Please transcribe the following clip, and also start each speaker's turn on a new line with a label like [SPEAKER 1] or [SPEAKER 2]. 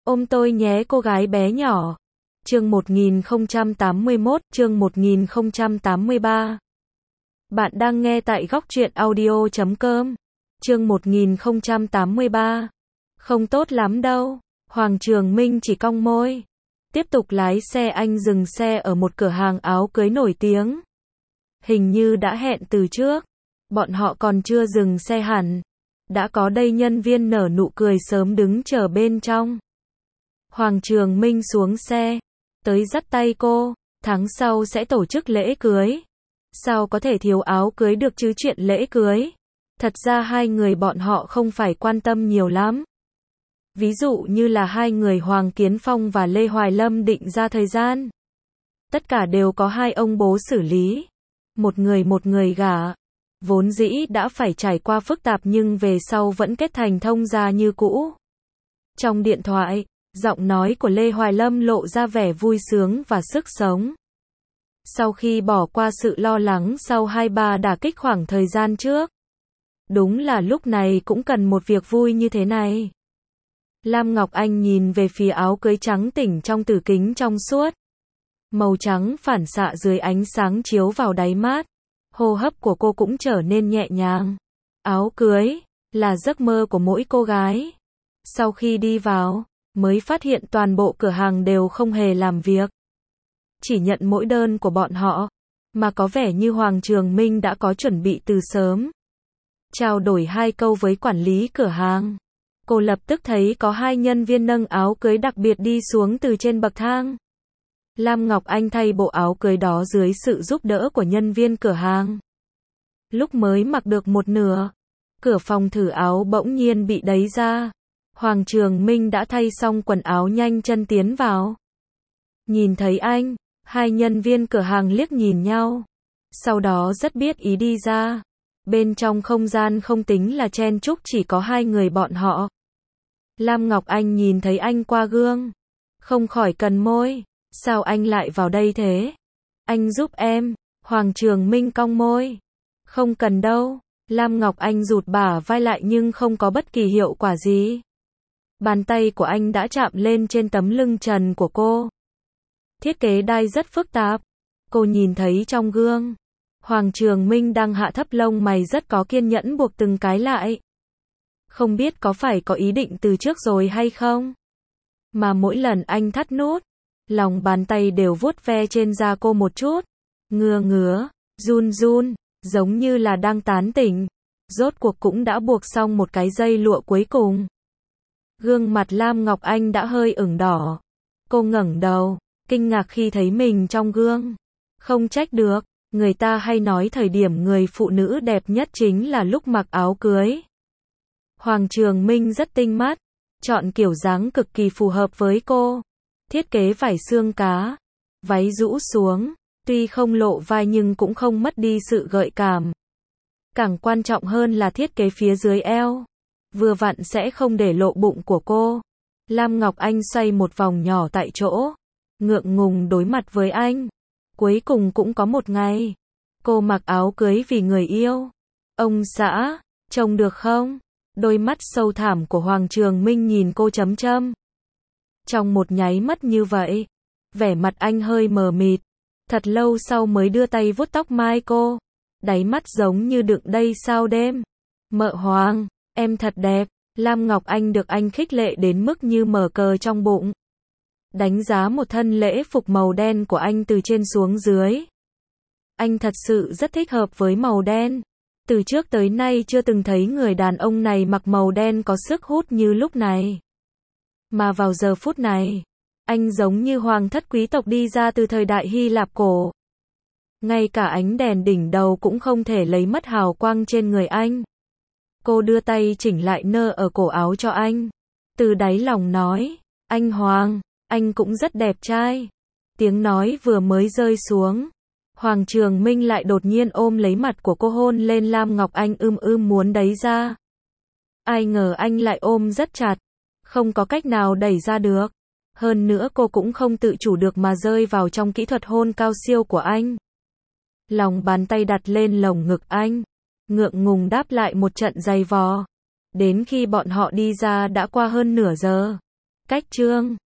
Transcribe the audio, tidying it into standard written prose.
[SPEAKER 1] Ôm tôi nhé cô gái bé nhỏ. Chương 1081, chương 1083. Bạn đang nghe tại góc truyện audio.com. Chương 1083. Không tốt lắm đâu. Hoàng Trường Minh chỉ cong môi. Tiếp tục lái xe. Anh dừng xe ở một cửa hàng áo cưới nổi tiếng. Hình như đã hẹn từ trước. Bọn họ còn chưa dừng xe hẳn. Đã có đây nhân viên nở nụ cười sớm đứng chờ bên trong. Hoàng Trường Minh xuống xe. Tới dắt tay cô. Tháng sau sẽ tổ chức lễ cưới. Sao có thể thiếu áo cưới được chứ chuyện lễ cưới. Thật ra hai người bọn họ không phải quan tâm nhiều lắm. Ví dụ như là hai người Hoàng Kiến Phong và Lê Hoài Lâm định ra thời gian. Tất cả đều có hai ông bố xử lý. Một người gả. Vốn dĩ đã phải trải qua phức tạp nhưng về sau vẫn kết thành thông gia như cũ. Trong điện thoại, giọng nói của Lê Hoài Lâm lộ ra vẻ vui sướng và sức sống. Sau khi bỏ qua sự lo lắng sau 2-3 đả kích khoảng thời gian trước. Đúng là lúc này cũng cần một việc vui như thế này. Lam Ngọc Anh nhìn về phía áo cưới trắng tỉnh trong tử kính trong suốt. Màu trắng phản xạ dưới ánh sáng chiếu vào đáy mắt. Hô hấp của cô cũng trở nên nhẹ nhàng. Áo cưới là giấc mơ của mỗi cô gái. Sau khi đi vào, mới phát hiện toàn bộ cửa hàng đều không hề làm việc. Chỉ nhận mỗi đơn của bọn họ, mà có vẻ như Hoàng Trường Minh đã có chuẩn bị từ sớm. Trao đổi 2 câu với quản lý cửa hàng. Cô lập tức thấy có 2 nhân viên nâng áo cưới đặc biệt đi xuống từ trên bậc thang. Lam Ngọc Anh thay bộ áo cưới đó dưới sự giúp đỡ của nhân viên cửa hàng. Lúc mới mặc được một nửa, cửa phòng thử áo bỗng nhiên bị đẩy ra. Hoàng Trường Minh đã thay xong quần áo nhanh chân tiến vào. Nhìn thấy anh, 2 nhân viên cửa hàng liếc nhìn nhau. Sau đó rất biết ý đi ra. Bên trong không gian không tính là chen chúc chỉ có 2 người bọn họ. Lam Ngọc Anh nhìn thấy anh qua gương. Không khỏi cần môi. Sao anh lại vào đây thế? Anh giúp em. Hoàng Trường Minh cong môi. Không cần đâu. Lam Ngọc Anh rụt bả vai lại nhưng không có bất kỳ hiệu quả gì. Bàn tay của anh đã chạm lên trên tấm lưng trần của cô. Thiết kế đai rất phức tạp. Cô nhìn thấy trong gương. Hoàng Trường Minh đang hạ thấp lông mày rất có kiên nhẫn buộc từng cái lại. Không biết có phải có ý định từ trước rồi hay không? Mà mỗi lần anh thắt nút, lòng bàn tay đều vuốt ve trên da cô một chút. Ngứa, run, giống như là đang tán tỉnh. Rốt cuộc cũng đã buộc xong một cái dây lụa cuối cùng. Gương mặt Lam Ngọc Anh đã hơi ửng đỏ. Cô ngẩng đầu, kinh ngạc khi thấy mình trong gương. Không trách được, người ta hay nói thời điểm người phụ nữ đẹp nhất chính là lúc mặc áo cưới. Hoàng Trường Minh rất tinh mắt, chọn kiểu dáng cực kỳ phù hợp với cô. Thiết kế vải xương cá, váy rũ xuống, tuy không lộ vai nhưng cũng không mất đi sự gợi cảm. Càng quan trọng hơn là thiết kế phía dưới eo. Vừa vặn sẽ không để lộ bụng của cô. Lam Ngọc Anh xoay một vòng nhỏ tại chỗ. Ngượng ngùng đối mặt với anh. Cuối cùng cũng có một ngày. Cô mặc áo cưới vì người yêu. Ông xã, trông được không? Đôi mắt sâu thẳm của Hoàng Trường Minh nhìn cô chấm châm. Trong một nháy mắt như vậy, vẻ mặt anh hơi mờ mịt. Thật lâu sau mới đưa tay vuốt tóc mai cô. Đáy mắt giống như đựng đầy sao đêm. Mợ Hoàng, em thật đẹp. Lam Ngọc Anh được anh khích lệ đến mức như mở cờ trong bụng. Đánh giá một thân lễ phục màu đen của anh từ trên xuống dưới. Anh thật sự rất thích hợp với màu đen. Từ trước tới nay chưa từng thấy người đàn ông này mặc màu đen có sức hút như lúc này. Mà vào giờ phút này, anh giống như hoàng thất quý tộc đi ra từ thời đại Hy Lạp cổ. Ngay cả ánh đèn đỉnh đầu cũng không thể lấy mất hào quang trên người anh. Cô đưa tay chỉnh lại nơ ở cổ áo cho anh. Từ đáy lòng nói, anh Hoàng, anh cũng rất đẹp trai. Tiếng nói vừa mới rơi xuống. Hoàng Trường Minh lại đột nhiên ôm lấy mặt của cô hôn lên Lam Ngọc Anh muốn đẩy ra. Ai ngờ anh lại ôm rất chặt. Không có cách nào đẩy ra được. Hơn nữa cô cũng không tự chủ được mà rơi vào trong kỹ thuật hôn cao siêu của anh. Lòng bàn tay đặt lên lồng ngực anh. Ngượng ngùng đáp lại một trận giày vò. Đến khi bọn họ đi ra đã qua hơn nửa giờ. Cách chương